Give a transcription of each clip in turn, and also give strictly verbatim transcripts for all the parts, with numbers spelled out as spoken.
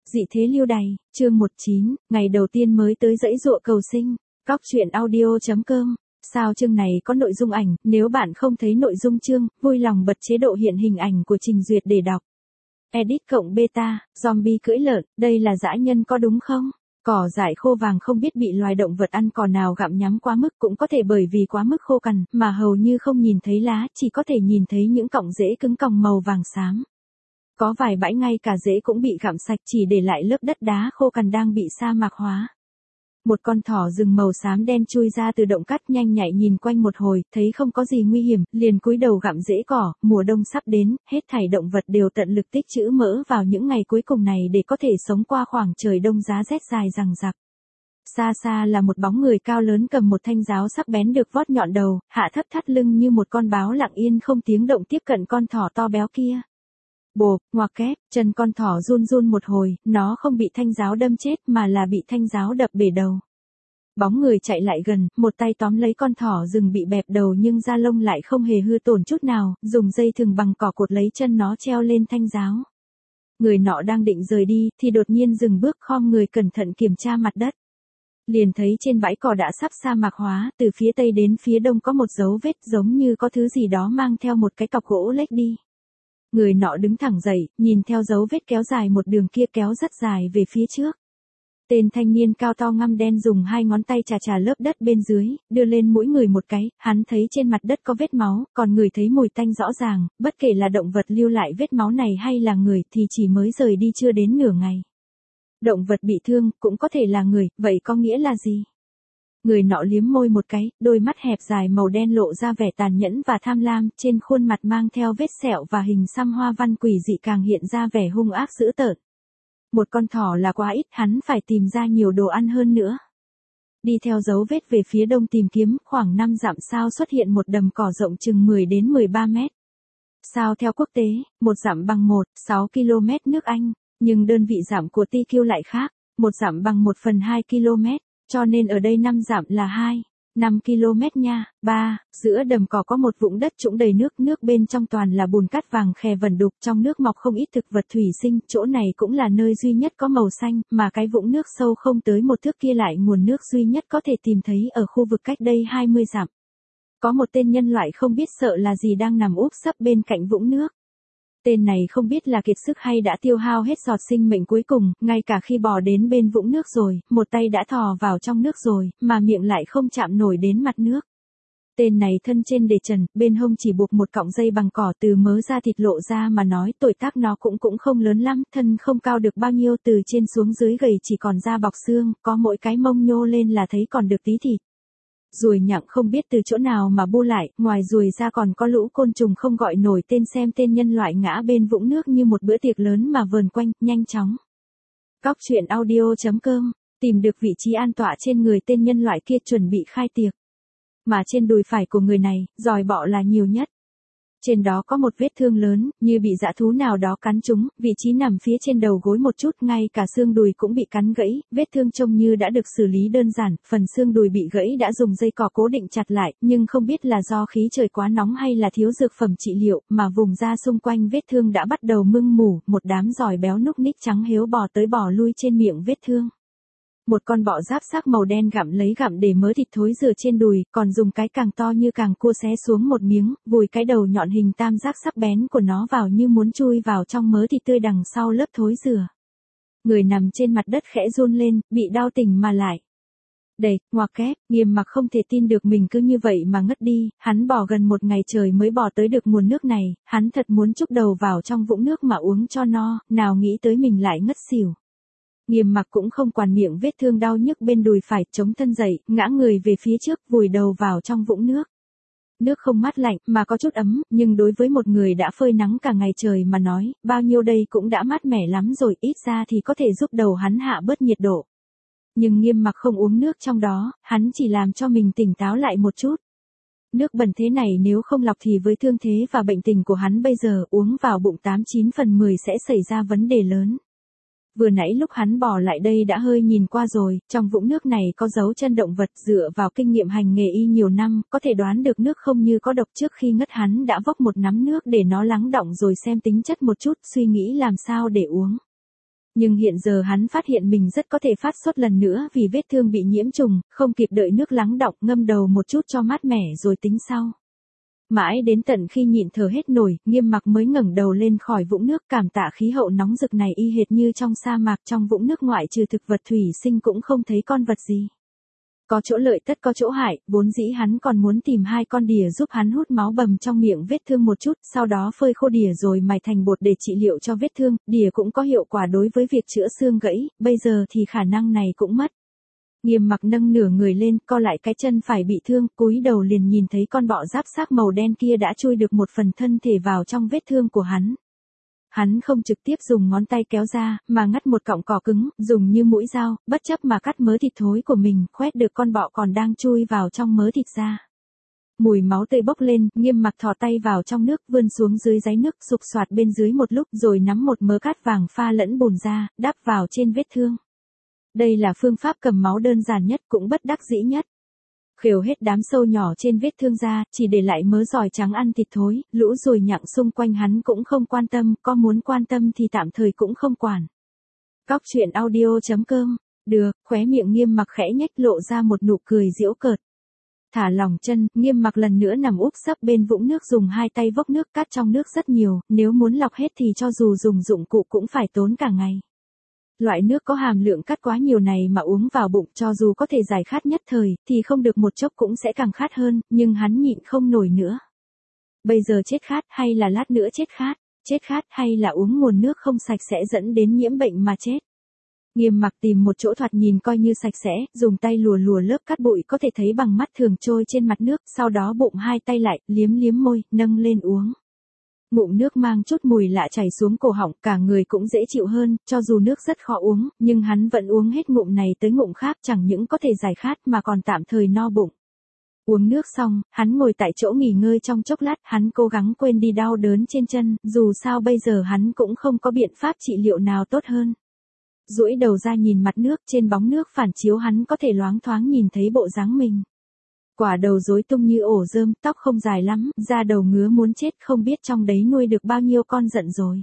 Dị thế lưu đày, chương mười chín, ngày đầu tiên mới tới dãy dụa cầu sinh, cóc truyện audio chấm com. Sao chương này có nội dung ảnh, nếu bạn không thấy nội dung chương, vui lòng bật chế độ hiện hình ảnh của trình duyệt để đọc. Edit cộng beta, zombie cưỡi lợn, đây là dã nhân có đúng không? Cỏ dại khô vàng không biết bị loài động vật ăn cỏ nào gặm nhắm quá mức, cũng có thể bởi vì quá mức khô cằn, mà hầu như không nhìn thấy lá, chỉ có thể nhìn thấy những cọng rễ cứng còng màu vàng xám. Có vài bãi ngay cả rễ cũng bị gặm sạch, chỉ để lại lớp đất đá khô cằn đang bị sa mạc hóa. Một con thỏ rừng màu xám đen chui ra từ động cát, nhanh nhạy nhìn quanh một hồi, thấy không có gì nguy hiểm, liền cúi đầu gặm rễ cỏ. Mùa đông sắp đến, hết thảy động vật đều tận lực tích trữ mỡ vào những ngày cuối cùng này để có thể sống qua khoảng trời đông giá rét dài dằng dặc. Xa xa là một bóng người cao lớn cầm một thanh giáo sắc bén được vót nhọn đầu, hạ thấp thắt lưng như một con báo lặng yên không tiếng động tiếp cận con thỏ to béo kia. Bộp, ngoạc kép, chân con thỏ run run một hồi, nó không bị thanh giáo đâm chết mà là bị thanh giáo đập bể đầu. Bóng người chạy lại gần, một tay tóm lấy con thỏ rừng bị bẹp đầu nhưng da lông lại không hề hư tổn chút nào, dùng dây thừng bằng cỏ cột lấy chân nó treo lên thanh giáo. Người nọ đang định rời đi, thì đột nhiên dừng bước, khom người cẩn thận kiểm tra mặt đất. Liền thấy trên bãi cỏ đã sắp sa mạc hóa, từ phía tây đến phía đông có một dấu vết giống như có thứ gì đó mang theo một cái cọc gỗ lếch đi. Người nọ đứng thẳng dậy, nhìn theo dấu vết kéo dài một đường kia kéo rất dài về phía trước. Tên thanh niên cao to ngăm đen dùng hai ngón tay chà chà lớp đất bên dưới, đưa lên mũi người một cái, hắn thấy trên mặt đất có vết máu, còn người thấy mùi tanh rõ ràng, bất kể là động vật lưu lại vết máu này hay là người thì chỉ mới rời đi chưa đến nửa ngày. Động vật bị thương, cũng có thể là người, vậy có nghĩa là gì? Người nọ liếm môi một cái, đôi mắt hẹp dài màu đen lộ ra vẻ tàn nhẫn và tham lam, trên khuôn mặt mang theo vết sẹo và hình xăm hoa văn quỷ dị càng hiện ra vẻ hung ác dữ tợn. Một con thỏ là quá ít, hắn phải tìm ra nhiều đồ ăn hơn nữa. Đi theo dấu vết về phía đông tìm kiếm, khoảng năm dặm sau xuất hiện một đầm cỏ rộng chừng mười đến mười ba mét. Sao theo quốc tế, một dặm bằng một phẩy sáu ki lô mét nước Anh, nhưng đơn vị dặm của ti kiu lại khác, một dặm bằng một phần hai ki lô mét. Cho nên ở đây năm dặm là hai phẩy năm ki lô mét nha. ba. Giữa đầm cỏ có một vũng đất trũng đầy nước, nước bên trong toàn là bùn cát vàng khè vẩn đục, trong nước mọc không ít thực vật thủy sinh, chỗ này cũng là nơi duy nhất có màu xanh, mà cái vũng nước sâu không tới một thước kia lại nguồn nước duy nhất có thể tìm thấy ở khu vực cách đây hai mươi dặm. Có một tên nhân loại không biết sợ là gì đang nằm úp sấp bên cạnh vũng nước. Tên này không biết là kiệt sức hay đã tiêu hao hết giọt sinh mệnh cuối cùng, ngay cả khi bò đến bên vũng nước rồi, một tay đã thò vào trong nước rồi, mà miệng lại không chạm nổi đến mặt nước. Tên này thân trên để trần, bên hông chỉ buộc một cọng dây bằng cỏ, từ mớ da thịt lộ ra mà nói tuổi tác nó cũng cũng không lớn lắm, thân không cao được bao nhiêu, từ trên xuống dưới gầy chỉ còn da bọc xương, có mỗi cái mông nhô lên là thấy còn được tí thịt. Ruồi nhặng không biết từ chỗ nào mà bu lại, ngoài ruồi ra còn có lũ côn trùng không gọi nổi tên, xem tên nhân loại ngã bên vũng nước như một bữa tiệc lớn mà vờn quanh, nhanh chóng. Cóc truyện audio chấm com, tìm được vị trí an tọa trên người tên nhân loại kia chuẩn bị khai tiệc. Mà trên đùi phải của người này, giòi bọ là nhiều nhất. Trên đó có một vết thương lớn, như bị dã thú nào đó cắn trúng, vị trí nằm phía trên đầu gối một chút, ngay cả xương đùi cũng bị cắn gãy, vết thương trông như đã được xử lý đơn giản, phần xương đùi bị gãy đã dùng dây cỏ cố định chặt lại, nhưng không biết là do khí trời quá nóng hay là thiếu dược phẩm trị liệu, mà vùng da xung quanh vết thương đã bắt đầu mưng mủ, một đám giòi béo núc ních trắng héo bò tới bò lui trên miệng vết thương. Một con bọ giáp xác màu đen gặm lấy gặm để mớ thịt thối rửa trên đùi, còn dùng cái càng to như càng cua xé xuống một miếng, vùi cái đầu nhọn hình tam giác sắc bén của nó vào như muốn chui vào trong mớ thịt tươi đằng sau lớp thối rửa. Người nằm trên mặt đất khẽ run lên, bị đau tỉnh mà lại. Đầy, ngoạc kép, Nghiêm Mặc không thể tin được mình cứ như vậy mà ngất đi, hắn bò gần một ngày trời mới bò tới được nguồn nước này, hắn thật muốn chúc đầu vào trong vũng nước mà uống cho no, nào nghĩ tới mình lại ngất xỉu. Nghiêm Mặc cũng không quản miệng vết thương đau nhức bên đùi phải, chống thân dậy, ngã người về phía trước, vùi đầu vào trong vũng nước. Nước không mát lạnh, mà có chút ấm, nhưng đối với một người đã phơi nắng cả ngày trời mà nói, bao nhiêu đây cũng đã mát mẻ lắm rồi, ít ra thì có thể giúp đầu hắn hạ bớt nhiệt độ. Nhưng Nghiêm Mặc không uống nước trong đó, hắn chỉ làm cho mình tỉnh táo lại một chút. Nước bẩn thế này nếu không lọc thì với thương thế và bệnh tình của hắn bây giờ, uống vào bụng tám chín phần mười sẽ xảy ra vấn đề lớn. Vừa nãy lúc hắn bò lại đây đã hơi nhìn qua rồi, trong vũng nước này có dấu chân động vật, dựa vào kinh nghiệm hành nghề y nhiều năm, có thể đoán được nước không như có độc. Trước khi ngất hắn đã vốc một nắm nước để nó lắng đọng rồi xem tính chất một chút, suy nghĩ làm sao để uống. Nhưng hiện giờ hắn phát hiện mình rất có thể phát sốt lần nữa vì vết thương bị nhiễm trùng, không kịp đợi nước lắng đọng, ngâm đầu một chút cho mát mẻ rồi tính sau. Mãi đến tận khi nhịn thở hết nổi, Nghiêm Mặc mới ngẩng đầu lên khỏi vũng nước, cảm tạ khí hậu nóng rực này y hệt như trong sa mạc. Trong vũng nước ngoại trừ thực vật thủy sinh cũng không thấy con vật gì. Có chỗ lợi tất có chỗ hại, vốn dĩ hắn còn muốn tìm hai con đỉa giúp hắn hút máu bầm trong miệng vết thương một chút, sau đó phơi khô đỉa rồi mài thành bột để trị liệu cho vết thương, đỉa cũng có hiệu quả đối với việc chữa xương gãy, bây giờ thì khả năng này cũng mất. Nghiêm Mặc nâng nửa người lên, co lại cái chân phải bị thương, cúi đầu liền nhìn thấy con bọ giáp xác màu đen kia đã chui được một phần thân thể vào trong vết thương của hắn. Hắn không trực tiếp dùng ngón tay kéo ra, mà ngắt một cọng cỏ cứng, dùng như mũi dao, bất chấp mà cắt mớ thịt thối của mình, khoét được con bọ còn đang chui vào trong mớ thịt ra. Mùi máu tươi bốc lên, Nghiêm Mặc thò tay vào trong nước, vươn xuống dưới đáy nước, sục soạt bên dưới một lúc rồi nắm một mớ cát vàng pha lẫn bùn ra, đắp vào trên vết thương. Đây là phương pháp cầm máu đơn giản nhất cũng bất đắc dĩ nhất. Khều hết đám sâu nhỏ trên vết thương ra, chỉ để lại mớ giòi trắng ăn thịt thối, lũ ruồi nhặng xung quanh hắn cũng không quan tâm, có muốn quan tâm thì tạm thời cũng không quản. Cóc truyện audio chấm com, được, khóe miệng Nghiêm Mặc khẽ nhếch lộ ra một nụ cười giễu cợt. Thả lỏng chân, Nghiêm Mặc lần nữa nằm úp sấp bên vũng nước dùng hai tay vốc nước, cát trong nước rất nhiều, nếu muốn lọc hết thì cho dù dùng dụng cụ cũng phải tốn cả ngày. Loại nước có hàm lượng cát quá nhiều này mà uống vào bụng cho dù có thể giải khát nhất thời, thì không được một chốc cũng sẽ càng khát hơn, nhưng hắn nhịn không nổi nữa. Bây giờ chết khát hay là lát nữa chết khát, chết khát hay là uống nguồn nước không sạch sẽ dẫn đến nhiễm bệnh mà chết. Nghiêm Mặc tìm một chỗ thoạt nhìn coi như sạch sẽ, dùng tay lùa lùa lớp cát bụi có thể thấy bằng mắt thường trôi trên mặt nước, sau đó bụng hai tay lại, liếm liếm môi, nâng lên uống. Ngụm nước mang chút mùi lạ chảy xuống cổ họng, cả người cũng dễ chịu hơn, cho dù nước rất khó uống, nhưng hắn vẫn uống hết ngụm này tới ngụm khác, chẳng những có thể giải khát mà còn tạm thời no bụng. Uống nước xong, hắn ngồi tại chỗ nghỉ ngơi trong chốc lát, hắn cố gắng quên đi đau đớn trên chân, dù sao bây giờ hắn cũng không có biện pháp trị liệu nào tốt hơn. Duỗi đầu ra nhìn mặt nước, trên bóng nước phản chiếu hắn có thể loáng thoáng nhìn thấy bộ dáng mình. Quả đầu rối tung như ổ rơm, tóc không dài lắm, da đầu ngứa muốn chết, không biết trong đấy nuôi được bao nhiêu con giận rồi.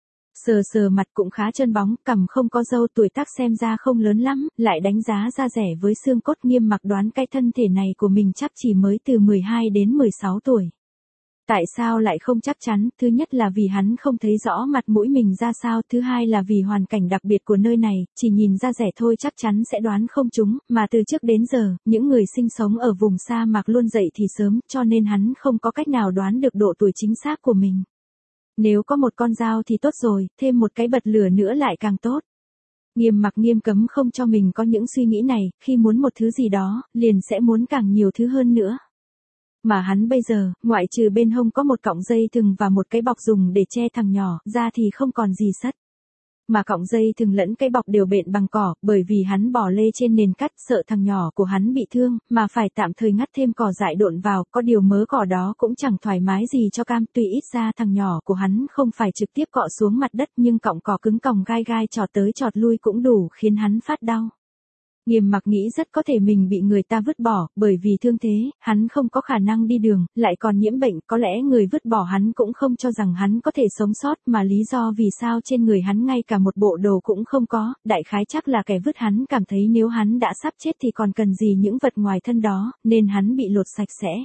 Sờ sờ mặt cũng khá trơn bóng, cằm không có râu, tuổi tác xem ra không lớn lắm, lại đánh giá da rẻ với xương cốt. Nghiêm Mặc đoán cái thân thể này của mình chắc chỉ mới từ mười hai đến mười sáu tuổi. Tại sao lại không chắc chắn? Thứ nhất là vì hắn không thấy rõ mặt mũi mình ra sao, thứ hai là vì hoàn cảnh đặc biệt của nơi này, chỉ nhìn da rẻ thôi chắc chắn sẽ đoán không trúng, mà từ trước đến giờ, những người sinh sống ở vùng sa mạc luôn dậy thì sớm, cho nên hắn không có cách nào đoán được độ tuổi chính xác của mình. Nếu có một con dao thì tốt rồi, thêm một cái bật lửa nữa lại càng tốt. Nghiêm Mặc nghiêm cấm không cho mình có những suy nghĩ này, khi muốn một thứ gì đó, liền sẽ muốn càng nhiều thứ hơn nữa. Mà hắn bây giờ, ngoại trừ bên hông có một cọng dây thừng và một cái bọc dùng để che thằng nhỏ, ra thì không còn gì sắt. Mà cọng dây thừng lẫn cái bọc đều bện bằng cỏ, bởi vì hắn bỏ lê trên nền cát, sợ thằng nhỏ của hắn bị thương, mà phải tạm thời ngắt thêm cỏ dại độn vào, có điều mớ cỏ đó cũng chẳng thoải mái gì cho cam, tuy ít ra thằng nhỏ của hắn không phải trực tiếp cọ xuống mặt đất, nhưng cọng cỏ cứng còng gai gai trọt tới trọt lui cũng đủ khiến hắn phát đau. Nghiêm Mặc nghĩ rất có thể mình bị người ta vứt bỏ, bởi vì thương thế, hắn không có khả năng đi đường, lại còn nhiễm bệnh, có lẽ người vứt bỏ hắn cũng không cho rằng hắn có thể sống sót, mà lý do vì sao trên người hắn ngay cả một bộ đồ cũng không có, đại khái chắc là kẻ vứt hắn cảm thấy nếu hắn đã sắp chết thì còn cần gì những vật ngoài thân đó, nên hắn bị lột sạch sẽ.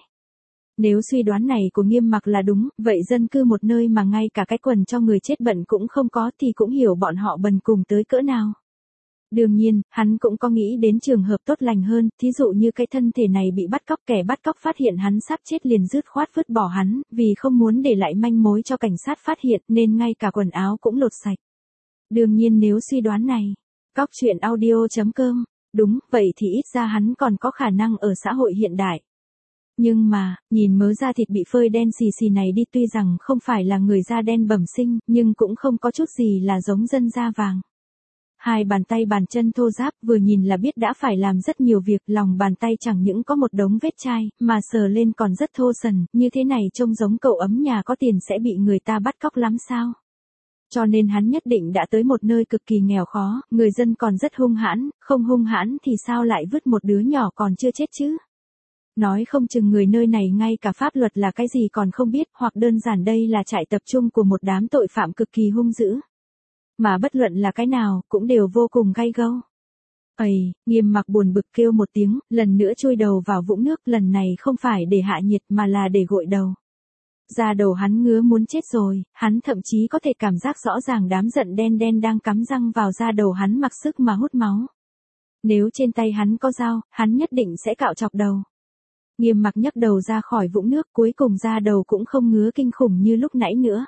Nếu suy đoán này của Nghiêm Mặc là đúng, vậy dân cư một nơi mà ngay cả cái quần cho người chết bận cũng không có thì cũng hiểu bọn họ bần cùng tới cỡ nào. Đương nhiên, hắn cũng có nghĩ đến trường hợp tốt lành hơn, thí dụ như cái thân thể này bị bắt cóc, kẻ bắt cóc phát hiện hắn sắp chết liền dứt khoát vứt bỏ hắn, vì không muốn để lại manh mối cho cảnh sát phát hiện nên ngay cả quần áo cũng lột sạch. Đương nhiên nếu suy đoán này, cóc truyện audio chấm com, đúng, vậy thì ít ra hắn còn có khả năng ở xã hội hiện đại. Nhưng mà, nhìn mớ da thịt bị phơi đen xì xì này đi, tuy rằng không phải là người da đen bẩm sinh, nhưng cũng không có chút gì là giống dân da vàng. Hai bàn tay bàn chân thô ráp, vừa nhìn là biết đã phải làm rất nhiều việc, lòng bàn tay chẳng những có một đống vết chai, mà sờ lên còn rất thô sần, như thế này trông giống cậu ấm nhà có tiền sẽ bị người ta bắt cóc lắm sao. Cho nên hắn nhất định đã tới một nơi cực kỳ nghèo khó, người dân còn rất hung hãn, không hung hãn thì sao lại vứt một đứa nhỏ còn chưa chết chứ. Nói không chừng người nơi này ngay cả pháp luật là cái gì còn không biết, hoặc đơn giản đây là trại tập trung của một đám tội phạm cực kỳ hung dữ. mà bất luận là cái nào, cũng đều vô cùng gay gâu. Ầy, Nghiêm Mặc buồn bực kêu một tiếng, lần nữa chui đầu vào vũng nước, lần này không phải để hạ nhiệt mà là để gội đầu. Da đầu hắn ngứa muốn chết rồi, hắn thậm chí có thể cảm giác rõ ràng đám giận đen đen đang cắm răng vào da đầu hắn mặc sức mà hút máu. Nếu trên tay hắn có dao, hắn nhất định sẽ cạo chọc đầu. Nghiêm Mặc nhấc đầu ra khỏi vũng nước, cuối cùng da đầu cũng không ngứa kinh khủng như lúc nãy nữa.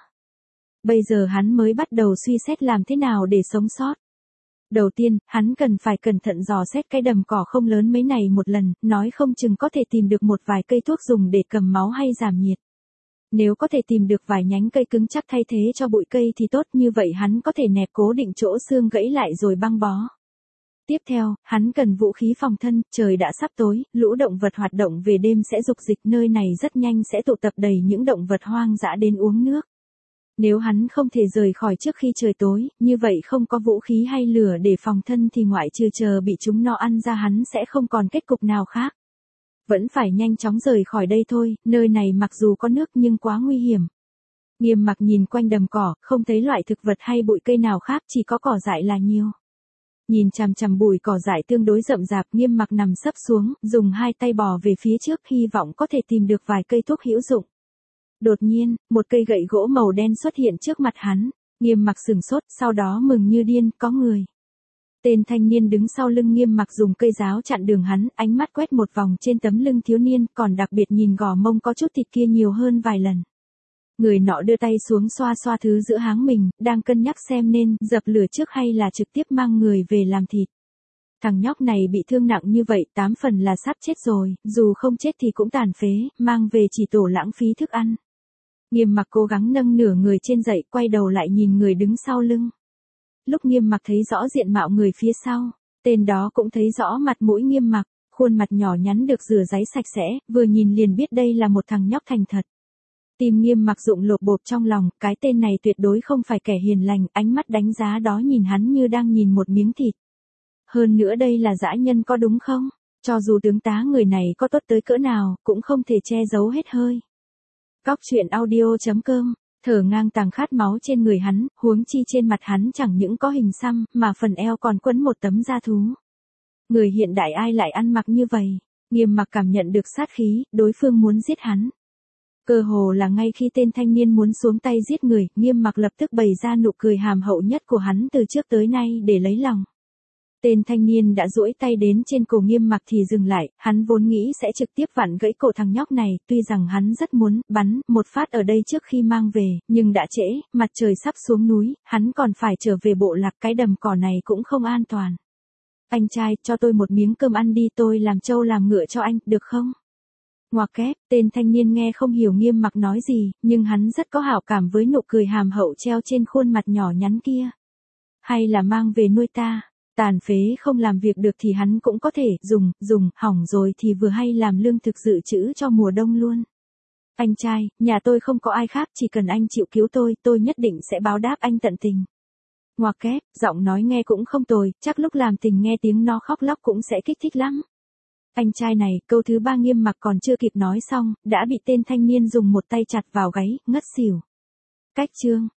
Bây giờ hắn mới bắt đầu suy xét làm thế nào để sống sót. Đầu tiên, hắn cần phải cẩn thận dò xét cái đầm cỏ không lớn mấy này một lần, nói không chừng có thể tìm được một vài cây thuốc dùng để cầm máu hay giảm nhiệt. Nếu có thể tìm được vài nhánh cây cứng chắc thay thế cho bụi cây thì tốt, như vậy hắn có thể nẹp cố định chỗ xương gãy lại rồi băng bó. Tiếp theo, hắn cần vũ khí phòng thân, trời đã sắp tối, lũ động vật hoạt động về đêm sẽ dục dịch, nơi này rất nhanh sẽ tụ tập đầy những động vật hoang dã đến uống nước. Nếu hắn không thể rời khỏi trước khi trời tối, như vậy không có vũ khí hay lửa để phòng thân thì ngoại trừ chờ bị chúng nó ăn ra hắn sẽ không còn kết cục nào khác. Vẫn phải nhanh chóng rời khỏi đây thôi, nơi này mặc dù có nước nhưng quá nguy hiểm. Nghiêm Mặc nhìn quanh đầm cỏ, không thấy loại thực vật hay bụi cây nào khác, chỉ có cỏ dại là nhiều. Nhìn chằm chằm bụi cỏ dại tương đối rậm rạp, Nghiêm Mặc nằm sấp xuống, dùng hai tay bò về phía trước, hy vọng có thể tìm được vài cây thuốc hữu dụng. Đột nhiên, một cây gậy gỗ màu đen xuất hiện trước mặt hắn. Nghiêm Mặc sửng sốt, sau đó mừng như điên, có người. Tên thanh niên đứng sau lưng Nghiêm Mặc dùng cây giáo chặn đường hắn, ánh mắt quét một vòng trên tấm lưng thiếu niên, còn đặc biệt nhìn gò mông có chút thịt kia nhiều hơn vài lần. Người nọ đưa tay xuống xoa xoa thứ giữa háng mình, đang cân nhắc xem nên dập lửa trước hay là trực tiếp mang người về làm thịt. Thằng nhóc này bị thương nặng như vậy, tám phần là sắp chết rồi, dù không chết thì cũng tàn phế, mang về chỉ tổ lãng phí thức ăn. Nghiêm Mặc cố gắng nâng nửa người trên dậy, quay đầu lại nhìn người đứng sau lưng. Lúc Nghiêm Mặc thấy rõ diện mạo người phía sau, tên đó cũng thấy rõ mặt mũi Nghiêm Mặc, khuôn mặt nhỏ nhắn được rửa ráy sạch sẽ, vừa nhìn liền biết đây là một thằng nhóc thành thật. Tim Nghiêm Mặc rụng lột bột trong lòng, cái tên này tuyệt đối không phải kẻ hiền lành, ánh mắt đánh giá đó nhìn hắn như đang nhìn một miếng thịt. Hơn nữa đây là dã nhân có đúng không? Cho dù tướng tá người này có tốt tới cỡ nào, cũng không thể che giấu hết hơi. Cóc truyện audio chấm com, thở ngang tàng khát máu trên người hắn, huống chi trên mặt hắn chẳng những có hình xăm, mà phần eo còn quấn một tấm da thú. Người hiện đại ai lại ăn mặc như vậy? Nghiêm Mặc cảm nhận được sát khí, đối phương muốn giết hắn. Cơ hồ là ngay khi tên thanh niên muốn xuống tay giết người, Nghiêm Mặc lập tức bày ra nụ cười hàm hậu nhất của hắn từ trước tới nay để lấy lòng. Tên thanh niên đã duỗi tay đến trên cổ Nghiêm Mặc thì dừng lại, hắn vốn nghĩ sẽ trực tiếp vặn gãy cổ thằng nhóc này, tuy rằng hắn rất muốn bắn một phát ở đây trước khi mang về, nhưng đã trễ, mặt trời sắp xuống núi, hắn còn phải trở về bộ lạc, cái đầm cỏ này cũng không an toàn. Anh trai, cho tôi một miếng cơm ăn đi, tôi làm trâu làm ngựa cho anh, được không? Ngoặc kép, tên thanh niên nghe không hiểu Nghiêm Mặc nói gì, nhưng hắn rất có hảo cảm với nụ cười hàm hậu treo trên khuôn mặt nhỏ nhắn kia. Hay là mang về nuôi ta? Tàn phế không làm việc được thì hắn cũng có thể dùng, dùng, hỏng rồi thì vừa hay làm lương thực dự trữ cho mùa đông luôn. Anh trai, nhà tôi không có ai khác, chỉ cần anh chịu cứu tôi, tôi nhất định sẽ báo đáp anh tận tình. Ngoặc kép, giọng nói nghe cũng không tồi, chắc lúc làm tình nghe tiếng nó khóc lóc cũng sẽ kích thích lắm. Anh trai này, câu thứ ba Nghiêm Mặc còn chưa kịp nói xong, đã bị tên thanh niên dùng một tay chặt vào gáy, ngất xỉu. Cách chương